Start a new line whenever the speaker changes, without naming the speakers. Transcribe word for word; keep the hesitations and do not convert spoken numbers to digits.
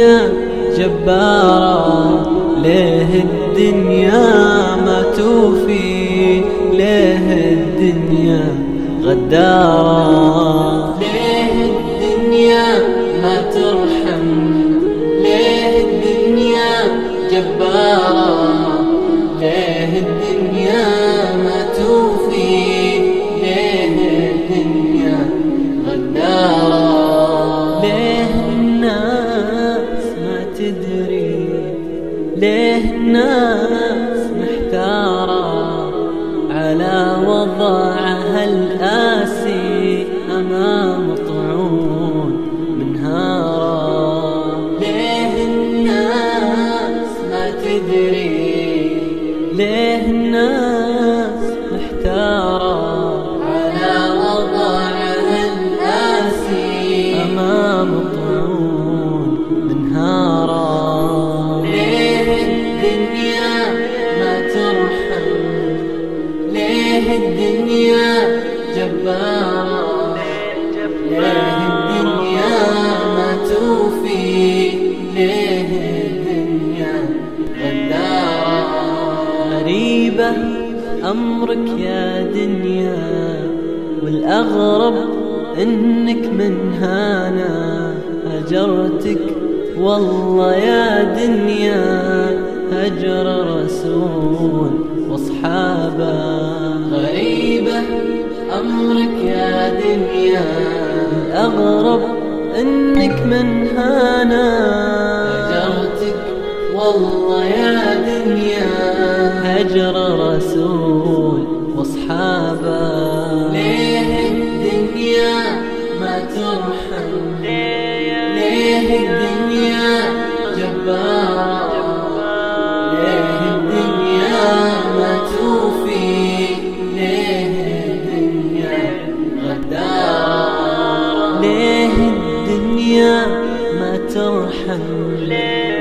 الدنيا جبارة، ليه الدنيا ما توفي، ليه الدنيا غدارة،
ليه الدنيا ما ترحم، ليه الدنيا جبارة، ليه الدنيا ما توفي، ليه الدنيا غدارة،
ليه الناس ما تدري، ليه الناس محتارة على وضعها الآسي أمام طعون منهارة،
ليه الناس ما تدري،
ليه الناس محتارة
على وضعها الآسي
أمام طعون منهارة،
ليه الدنيا ما ترحم، ليه الدنيا جبارة، ليه الدنيا ما توفي، ليه الدنيا غدارة.
غريبة أمرك يا دنيا، والأغرب إنك من هانا هجرتك والله يا دنيا، هجر رسول واصحابه.
غريبة أمرك يا دنيا،
الأغرب إنك من هانا
هجرتك والله يا دنيا،
هجر رسول واصحابه.
ليه الدنيا ما ترحم، ليه الدنيا جبارة، ليه الدنيا ما توفي، ليه الدنيا غدارة،
ليه الدنيا ما ترحم،